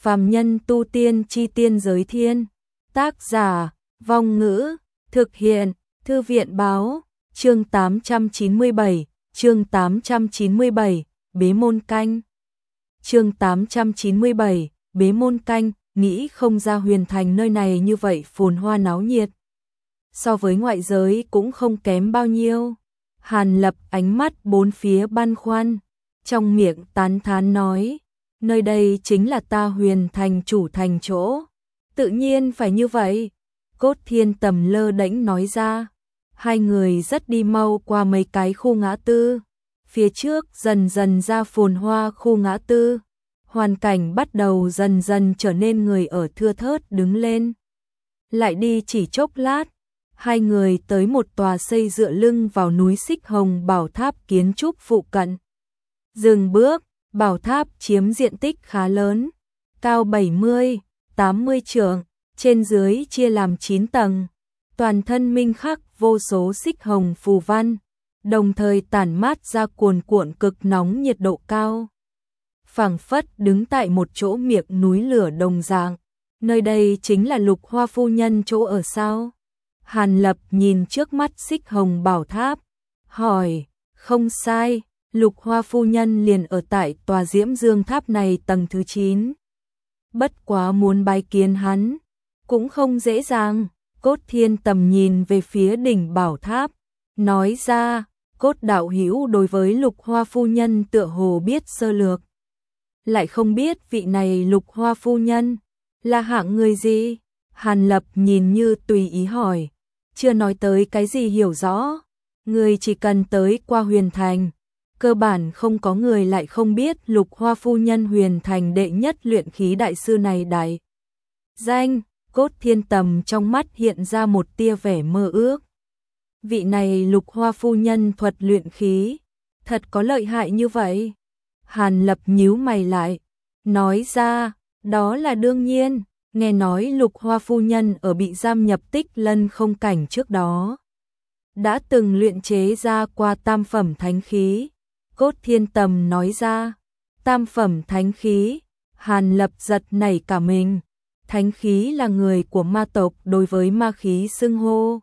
Phàm nhân tu tiên chi tiên giới thiên. Tác giả, Vong Ngữ, thực hiện, Thư viện báo, chương 897, chương 897, Bế môn canh. Chương 897, Bế môn canh, nghĩ không ra Huyền Thành nơi này như vậy phồn hoa náo nhiệt. So với ngoại giới cũng không kém bao nhiêu. Hàn Lập ánh mắt bốn phía băn khoăn, trong miệng tán thán nói, nơi đây chính là ta Huyền Thành chủ thành chỗ. Tự nhiên phải như vậy. Cốt Thiên Tầm lơ đễnh nói ra. Hai người rất đi mau qua mấy cái khu ngã tư. Phía trước dần dần ra phồn hoa khu ngã tư. Hoàn cảnh bắt đầu dần dần trở nên người ở thưa thớt đứng lên. Lại đi chỉ chốc lát, hai người tới một tòa xây dựa lưng vào núi Xích Hồng bảo tháp kiến trúc phụ cận. Dừng bước, bảo tháp chiếm diện tích khá lớn, cao 70-80 trượng, trên dưới chia làm 9 tầng, toàn thân minh khắc vô số xích hồng phù văn, đồng thời tản mát ra cuồn cuộn cực nóng nhiệt độ cao. Phảng phất đứng tại một chỗ miệng núi lửa đồng dạng, nơi đây chính là Lục Hoa phu nhân chỗ ở sao? Hàn Lập nhìn trước mắt xích hồng bảo tháp, hỏi, không sai, Lục Hoa phu nhân liền ở tại tòa Diễm Dương tháp này tầng thứ 9. Bất quá muốn bái kiến hắn, cũng không dễ dàng. Cốt Thiên Tầm nhìn về phía đỉnh bảo tháp, nói ra, Cốt đạo hữu đối với Lục Hoa phu nhân tựa hồ biết sơ lược. Lại không biết vị này Lục Hoa phu nhân là hạng người gì? Hàn Lập nhìn như tùy ý hỏi, chưa nói tới cái gì hiểu rõ. Người chỉ cần tới qua Huyền Thành, cơ bản không có người lại không biết Lục Hoa phu nhân Huyền Thành đệ nhất luyện khí đại sư này đại danh. Cốt Thiên Tầm trong mắt hiện ra một tia vẻ mơ ước. Vị này Lục Hoa phu nhân thuật luyện khí, thật có lợi hại như vậy? Hàn Lập nhíu mày lại, nói ra, đó là đương nhiên, nghe nói Lục Hoa phu nhân ở bị giam nhập Tích Lân không cảnh trước đó đã từng luyện chế ra qua tam phẩm thánh khí. Cốt Thiên Tầm nói ra, tam phẩm thánh khí. Hàn Lập giật nảy cả mình. Thánh khí là người của ma tộc đối với ma khí xưng hô.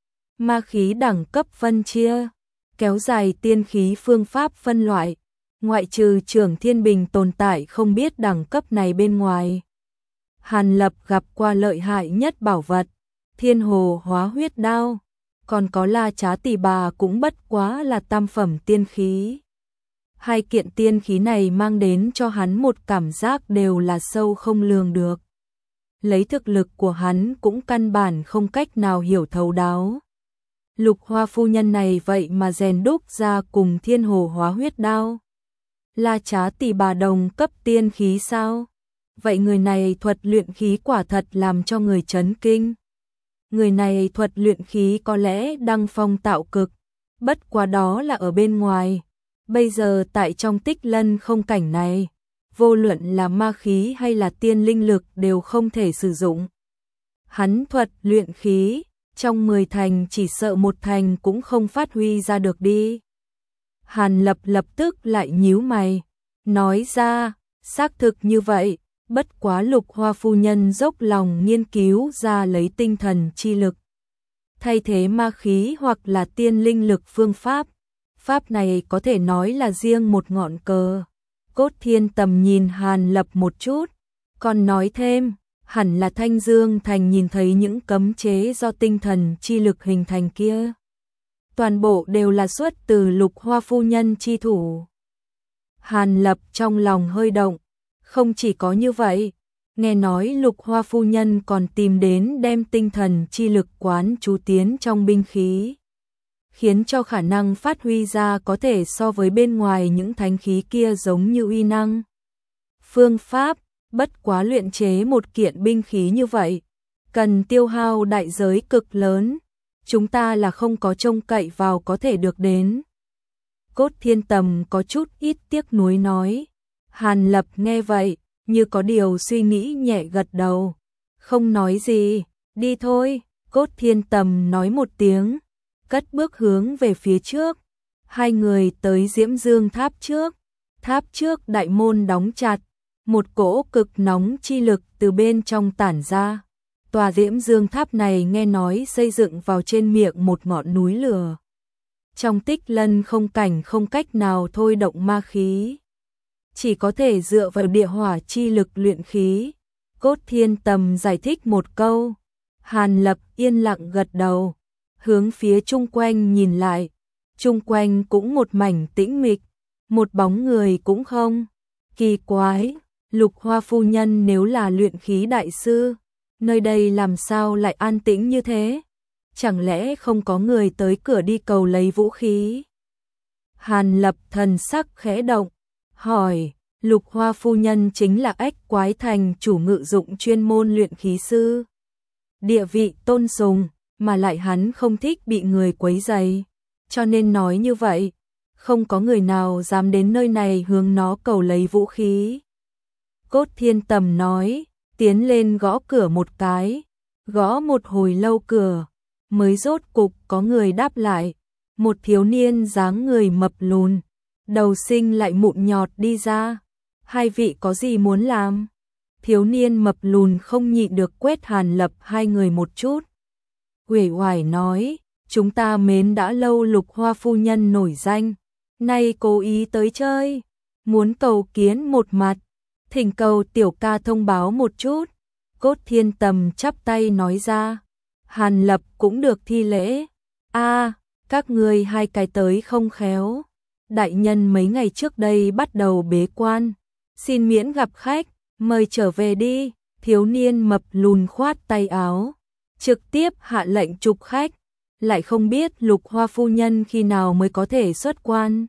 Ma khí đẳng cấp phân chia, kéo dài tiên khí phương pháp phân loại, ngoại trừ Trưởng Thiên Bình tồn tại không biết đẳng cấp này bên ngoài. Hàn Lập gặp qua lợi hại nhất bảo vật, Thiên Hồ Hóa Huyết Đao, còn có La Trá Tỷ Bà cũng bất quá là tam phẩm tiên khí. Hai kiện tiên khí này mang đến cho hắn một cảm giác đều là sâu không lường được. Lấy thực lực của hắn cũng căn bản không cách nào hiểu thấu đáo. Lục Hoa phu nhân này vậy mà rèn đúc ra cùng Thiên Hồ Hóa Huyết Đao. La Trá Tỷ Bà đồng cấp tiên khí sao? Vậy người này thuật luyện khí quả thật làm cho người chấn kinh. Người này thuật luyện khí có lẽ đăng phong tạo cực, bất quá đó là ở bên ngoài. Bây giờ tại trong Tích Lân không cảnh này, vô luận là ma khí hay là tiên linh lực đều không thể sử dụng. Hắn thuật luyện khí, trong 10 thành chỉ sợ một thành cũng không phát huy ra được đi. Hàn Lập lập tức lại nhíu mày, nói ra, xác thực như vậy, bất quá Lục Hoa phu nhân dốc lòng nghiên cứu ra lấy tinh thần chi lực thay thế ma khí hoặc là tiên linh lực phương pháp. Pháp này có thể nói là riêng một ngọn cờ. Cốt Thiên Tầm nhìn Hàn Lập một chút, còn nói thêm, hẳn là Thanh Dương Thành nhìn thấy những cấm chế do tinh thần chi lực hình thành kia. Toàn bộ đều là xuất từ Lục Hoa phu nhân chi thủ. Hàn Lập trong lòng hơi động, không chỉ có như vậy, nghe nói Lục Hoa phu nhân còn tìm đến đem tinh thần chi lực quán chú tiến trong binh khí, khiến cho khả năng phát huy ra có thể so với bên ngoài những thánh khí kia giống như uy năng. Phương pháp, bất quá luyện chế một kiện binh khí như vậy, cần tiêu hao đại giới cực lớn, chúng ta là không có trông cậy vào có thể được đến. Cốt Thiên Tầm có chút ít tiếc nuối nói. Hàn Lập nghe vậy, như có điều suy nghĩ nhẹ gật đầu, không nói gì, đi thôi. Cốt Thiên Tầm nói một tiếng, cất bước hướng về phía trước. Hai người tới Diễm Dương tháp trước đại môn đóng chặt, một cỗ cực nóng chi lực từ bên trong tản ra. Tòa Diễm Dương Tháp này nghe nói xây dựng vào trên miệng một ngọn núi lửa. Trong tích lân không cảnh không cách nào thôi động ma khí, chỉ có thể dựa vào địa hỏa chi lực luyện khí. Cốt Thiên Tầm giải thích một câu, Hàn Lập yên lặng gật đầu, hướng phía chung quanh nhìn lại, chung quanh cũng một mảnh tĩnh mịch, một bóng người cũng không. Kỳ quái, Lục Hoa phu nhân nếu là luyện khí đại sư, nơi đây làm sao lại an tĩnh như thế? Chẳng lẽ không có người tới cửa đi cầu lấy vũ khí? Hàn Lập thần sắc khẽ động, hỏi, Lục Hoa phu nhân chính là Ách Quái Thành chủ ngự dụng chuyên môn luyện khí sư. Địa vị tôn sùng, mà lại hắn không thích bị người quấy rầy, cho nên nói như vậy, không có người nào dám đến nơi này hướng nó cầu lấy vũ khí. Cốt Thiên Tầm nói, tiến lên gõ cửa một cái, gõ một hồi lâu cửa, mới rốt cục có người đáp lại, một thiếu niên dáng người mập lùn, đầu sinh lại mụn nhọt đi ra. Hai vị có gì muốn làm? Thiếu niên mập lùn không nhịn được quét Hàn Lập hai người một chút. Uể oải nói, chúng ta mến đã lâu Lục Hoa phu nhân nổi danh, nay cố ý tới chơi, muốn cầu kiến một mặt, thỉnh cầu tiểu ca thông báo một chút. Cốt Thiên Tầm chắp tay nói ra. Hàn Lập cũng được thi lễ. Các ngươi hai cái tới không khéo. Đại nhân mấy ngày trước đây bắt đầu bế quan, xin miễn gặp khách, mời trở về đi. Thiếu niên mập lùn khoát tay áo, trực tiếp hạ lệnh trục khách, lại không biết Lục Hoa phu nhân khi nào mới có thể xuất quan.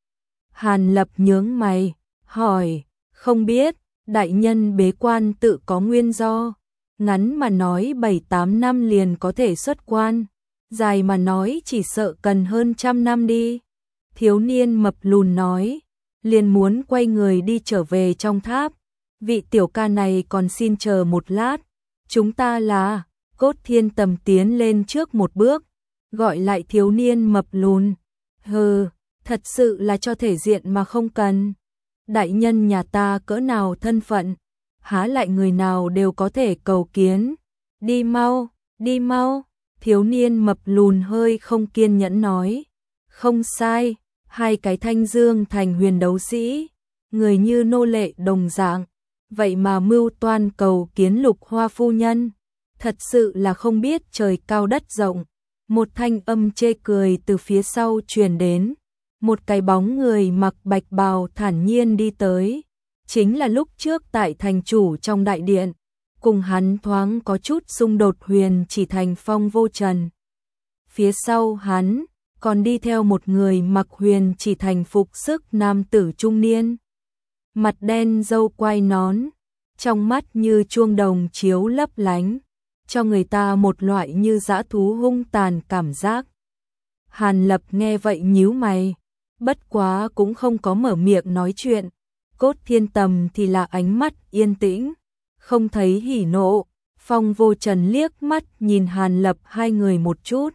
Hàn Lập nhướng mày, hỏi, không biết, đại nhân bế quan tự có nguyên do, ngắn mà nói 7-8 năm liền có thể xuất quan, dài mà nói chỉ sợ cần hơn 100 năm đi. Thiếu niên mập lùn nói, liền muốn quay người đi trở về trong tháp. Vị tiểu ca này còn xin chờ một lát, chúng ta là. Cốt Thiên Tầm tiến lên trước một bước, gọi lại thiếu niên mập lùn. Hừ, thật sự là cho thể diện mà không cần. Đại nhân nhà ta cỡ nào thân phận, há lại người nào đều có thể cầu kiến. Đi mau, đi mau. Thiếu niên mập lùn hơi không kiên nhẫn nói. Không sai, hai cái Thanh Dương thành huyền đấu sĩ, người như nô lệ đồng dạng, vậy mà mưu toan cầu kiến Lục Hoa phu nhân, thật sự là không biết trời cao đất rộng. Một thanh âm chê cười từ phía sau truyền đến, một cái bóng người mặc bạch bào thản nhiên đi tới, chính là lúc trước tại thành chủ trong đại điện, cùng hắn thoáng có chút xung đột Huyền Chỉ Thành Phong Vô Trần. Phía sau hắn còn đi theo một người mặc Huyền Chỉ Thành phục sức nam tử trung niên, mặt đen râu quai nón, trong mắt như chuông đồng chiếu lấp lánh, cho người ta một loại như dã thú hung tàn cảm giác. Hàn Lập nghe vậy nhíu mày, bất quá cũng không có mở miệng nói chuyện. Cốt Thiên Tầm thì là ánh mắt yên tĩnh, không thấy hỉ nộ. Phong Vô Trần liếc mắt nhìn Hàn Lập hai người một chút,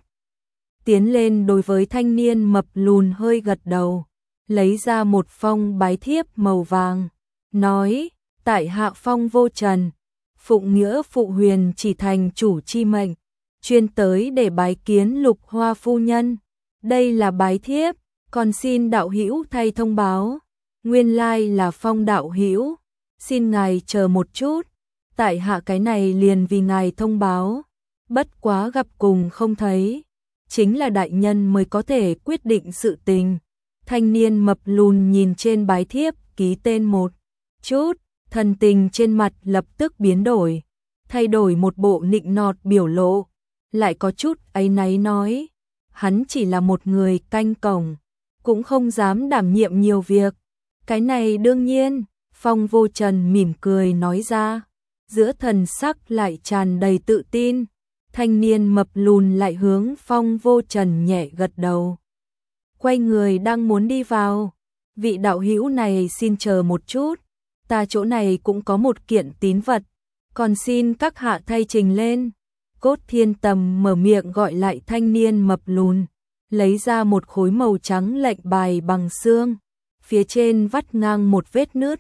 tiến lên đối với thanh niên mập lùn hơi gật đầu, lấy ra một phong bái thiếp màu vàng, nói, tại hạ Phong Vô Trần, phụng nghĩa phụ Huyền Chỉ Thành chủ chi mệnh, chuyên tới để bái kiến Lục Hoa phu nhân. Đây là bái thiếp, còn xin đạo hữu thay thông báo. Nguyên lai là Phong đạo hữu, xin ngài chờ một chút, tại hạ cái này liền vì ngài thông báo, bất quá gặp cùng không thấy, chính là đại nhân mới có thể quyết định sự tình. Thanh niên mập lùn nhìn trên bái thiếp ký tên một chút, thần tình trên mặt lập tức biến đổi, thay đổi một bộ nịnh nọt biểu lộ, lại có chút áy náy nói, hắn chỉ là một người canh cổng, cũng không dám đảm nhiệm nhiều việc. Cái này đương nhiên, Phong Vô Trần mỉm cười nói ra, giữa thần sắc lại tràn đầy tự tin. Thanh niên mập lùn lại hướng Phong Vô Trần nhẹ gật đầu, quay người đang muốn đi vào. Vị đạo hữu này xin chờ một chút, ta chỗ này cũng có một kiện tín vật, còn xin các hạ thay trình lên. Cốt Thiên Tầm mở miệng gọi lại thanh niên mập lùn, lấy ra một khối màu trắng lệnh bài bằng xương, phía trên vắt ngang một vết nứt,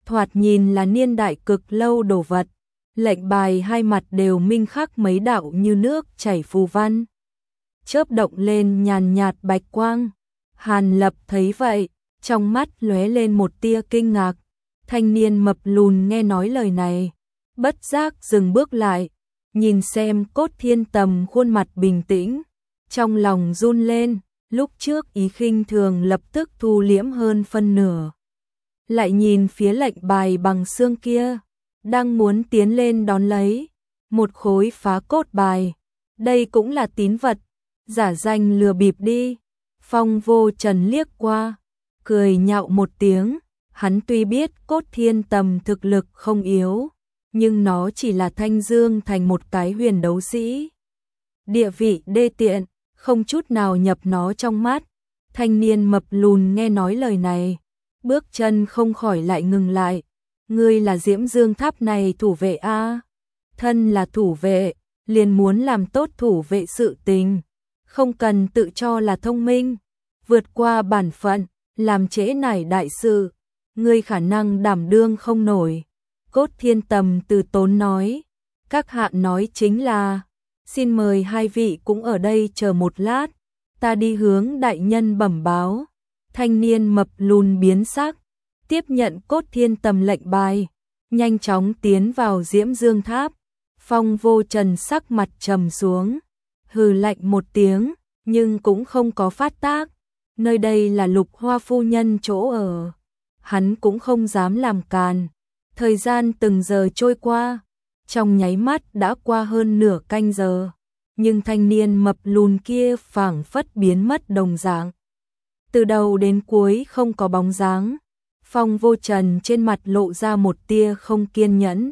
thoạt nhìn là niên đại cực lâu đồ vật. Lệnh bài hai mặt đều minh khắc mấy đạo như nước chảy phù văn, chớp động lên nhàn nhạt bạch quang. Hàn Lập thấy vậy, trong mắt lóe lên một tia kinh ngạc. Thanh niên mập lùn nghe nói lời này, bất giác dừng bước lại, nhìn xem Cốt Thiên Tầm khuôn mặt bình tĩnh, trong lòng run lên, lúc trước ý khinh thường lập tức thu liễm hơn phân nửa. Lại nhìn phía lệnh bài bằng xương kia, đang muốn tiến lên đón lấy một khối phá cốt bài. Đây cũng là tín vật, giả danh lừa bịp đi. Phong Vô Trần liếc qua, cười nhạo một tiếng. Hắn tuy biết Cốt Thiên Tầm thực lực không yếu, nhưng nó chỉ là thanh dương thành một cái huyền đấu sĩ. Địa vị đê tiện, không chút nào nhập nó trong mắt. Thanh niên mập lùn nghe nói lời này, bước chân không khỏi lại ngừng lại. Ngươi là Diễm Dương Tháp này thủ vệ a? Thân là thủ vệ, liền muốn làm tốt thủ vệ sự tình, không cần tự cho là thông minh, vượt qua bản phận, làm trễ nải đại sự, ngươi khả năng đảm đương không nổi. Cốt Thiên Tầm từ tốn nói, các hạ nói chính là, xin mời hai vị cũng ở đây chờ một lát, ta đi hướng đại nhân bẩm báo. Thanh niên mập lùn biến sắc, tiếp nhận Cốt Thiên Tầm lệnh bài, nhanh chóng tiến vào Diễm Dương Tháp. Phong Vô Trần sắc mặt trầm xuống, hừ lạnh một tiếng, nhưng cũng không có phát tác. Nơi đây là Lục Hoa phu nhân chỗ ở, hắn cũng không dám làm càn. Thời gian từng giờ trôi qua, trong nháy mắt đã qua hơn nửa canh giờ, nhưng thanh niên mập lùn kia phảng phất biến mất đồng dạng. Từ đầu đến cuối không có bóng dáng. Phong Vô Trần trên mặt lộ ra một tia không kiên nhẫn.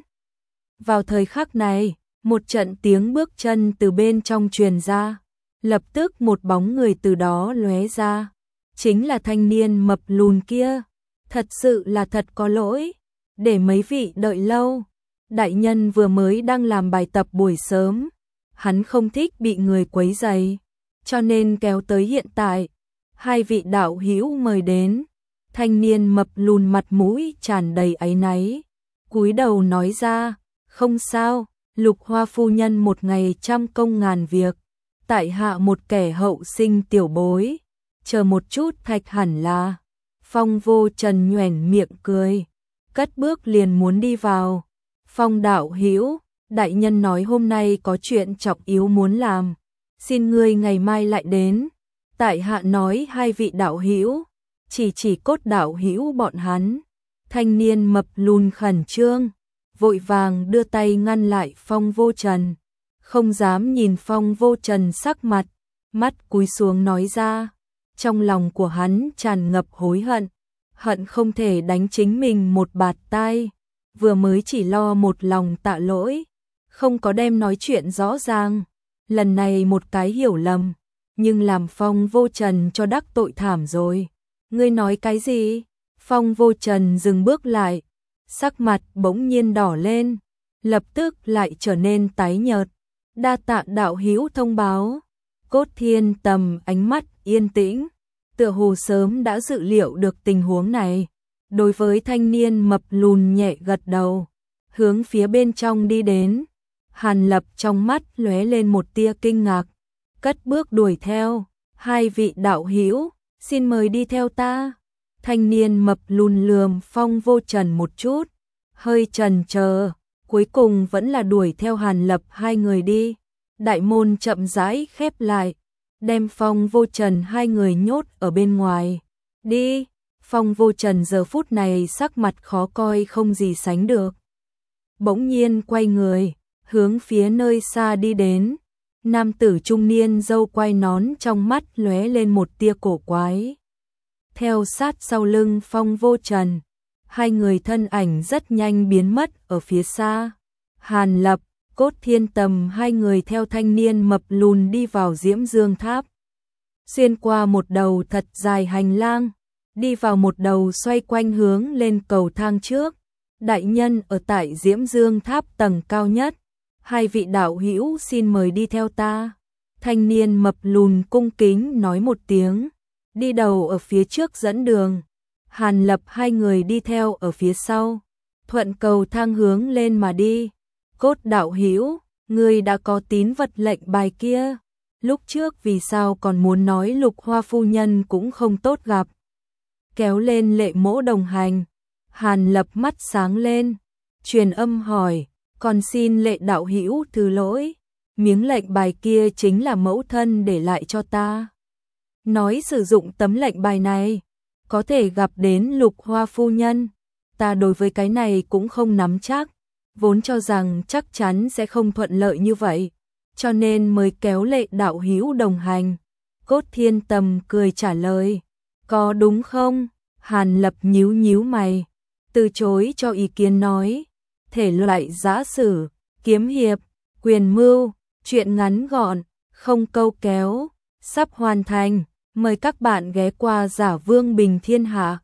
Vào thời khắc này, một trận tiếng bước chân từ bên trong truyền ra, lập tức một bóng người từ đó lóe ra, chính là thanh niên mập lùn kia. Thật sự là thật có lỗi, để mấy vị đợi lâu. Đại nhân vừa mới đang làm bài tập buổi sớm, hắn không thích bị người quấy rầy, cho nên kéo tới hiện tại. Hai vị đạo hữu mời đến. Thanh niên mập lùn mặt mũi tràn đầy áy náy, cúi đầu nói ra, không sao, Lục Hoa phu nhân một ngày trăm công ngàn việc, tại hạ một kẻ hậu sinh tiểu bối, chờ một chút thạch hẳn là. Phong Vô Trần nhoẻn miệng cười, cất bước liền muốn đi vào. Phong đạo hữu, đại nhân nói hôm nay có chuyện trọng yếu muốn làm, xin ngươi ngày mai lại đến. Tại hạ nói hai vị đạo hữu, chỉ Cốt đạo hữu bọn hắn. Thanh niên mập lùn khẩn trương, vội vàng đưa tay ngăn lại Phong Vô Trần, không dám nhìn Phong Vô Trần sắc mặt, mắt cúi xuống nói ra. Trong lòng của hắn tràn ngập hối hận, hận không thể đánh chính mình một bạt tai, vừa mới chỉ lo một lòng tạ lỗi, không có đem nói chuyện rõ ràng. Lần này một cái hiểu lầm, nhưng làm Phong Vô Trần cho đắc tội thảm rồi. Ngươi nói cái gì? Phong Vô Trần dừng bước lại, sắc mặt bỗng nhiên đỏ lên, lập tức lại trở nên tái nhợt. Đa tạ đạo hữu thông báo. Cốt Thiên Tầm ánh mắt yên tĩnh, tựa hồ sớm đã dự liệu được tình huống này. Đối với thanh niên mập lùn nhẹ gật đầu, hướng phía bên trong đi đến. Hàn Lập trong mắt lóe lên một tia kinh ngạc, cất bước đuổi theo. Hai vị đạo hữu, xin mời đi theo ta. Thanh niên mập lùn lườm Phong Vô Trần một chút, hơi chần chờ, cuối cùng vẫn là đuổi theo Hàn Lập hai người đi. Đại môn chậm rãi khép lại, đem Phong Vô Trần hai người nhốt ở bên ngoài. Đi. Phong Vô Trần giờ phút này sắc mặt khó coi không gì sánh được. Bỗng nhiên quay người, hướng phía nơi xa đi đến. Nam tử trung niên râu quai nón trong mắt lóe lên một tia cổ quái. Theo sát sau lưng Phong Vô Trần, hai người thân ảnh rất nhanh biến mất ở phía xa. Hàn Lập, Cốt Thiên Tầm hai người theo thanh niên mập lùn đi vào Diễm Dương Tháp. Xuyên qua một đầu thật dài hành lang, đi vào một đầu xoay quanh hướng lên cầu thang trước. Đại nhân ở tại Diễm Dương Tháp tầng cao nhất. Hai vị đạo hữu xin mời đi theo ta. Thanh niên mập lùn cung kính nói một tiếng, đi đầu ở phía trước dẫn đường. Hàn Lập hai người đi theo ở phía sau, thuận cầu thang hướng lên mà đi. Cốt đạo hữu, ngươi đã có tín vật lệnh bài kia, lúc trước vì sao còn muốn nói Lục Hoa phu nhân cũng không tốt gặp. Kéo lên Lệ Mỗ đồng hành, Hàn Lập mắt sáng lên, truyền âm hỏi, còn xin Lệ đạo hữu thứ lỗi, miếng lệnh bài kia chính là mẫu thân để lại cho ta. Nói sử dụng tấm lệnh bài này, có thể gặp đến Lục Hoa phu nhân, ta đối với cái này cũng không nắm chắc, vốn cho rằng chắc chắn sẽ không thuận lợi như vậy, cho nên mới kéo Lệ đạo hữu đồng hành. Cốt Thiên Tầm cười trả lời, có đúng không? Hàn Lập nhíu nhíu mày, từ chối cho ý kiến nói, thể loại giã sử, kiếm hiệp, quyền mưu, truyện ngắn gọn, không câu kéo, sắp hoàn thành, mời các bạn ghé qua Giả Vương Bình Thiên Hạ.